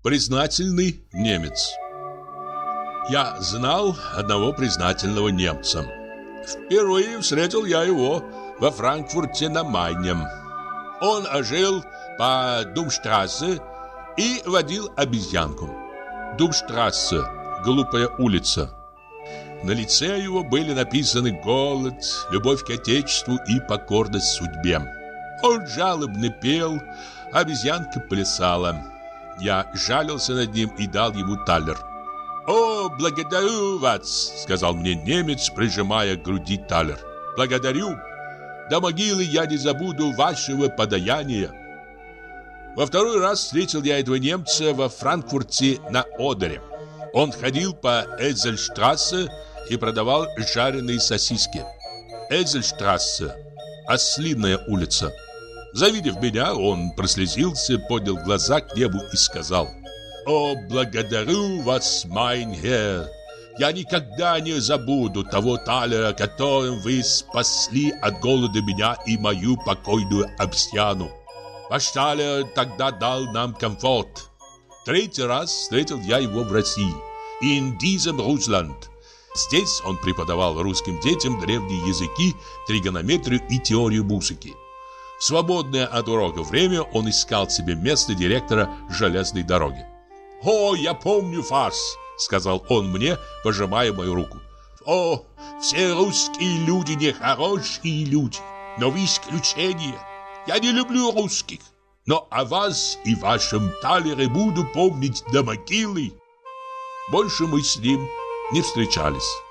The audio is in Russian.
Признательный немец. Я знал одного признательного немца. Впервые встретил я его во Франкфурте на Майне. Он жил по Думштрассе и водил обезьянку. Думштрассе – глупая улица. На лице его были написаны голод, любовь к отечеству и покорность судьбе. Он жалобно пел, обезьянка плясала. Я жалился над ним и дал ему талер. «О, благодарю вас!» — сказал мне немец, прижимая к груди талер. «Благодарю! До могилы я не забуду вашего подаяния!» Во второй раз встретил я этого немца во Франкфурте на Одере. Он ходил по Эзельштрассе и продавал жареные сосиски. Эзельштрассе – Ослиная улица. Завидев меня, он прослезился, поднял глаза к небу и сказал: «О, благодарю вас, майн херр! Я никогда не забуду того талера, которым вы спасли от голода меня и мою покойную обезьяну. Ваш талер тогда дал нам комфорт». Третий раз встретил я его в России. In diesem Russland. Здесь он преподавал русским детям древние языки, тригонометрию и теорию музыки. В свободное от урока время он искал себе место директора железной дороги. «О, я помню вас», — сказал он мне, пожимая мою руку. «О, все русские люди нехорошие люди, но вы исключение. Я не люблю русских, но о вас и вашем талере буду помнить до могилы». Больше мы с ним не встречались.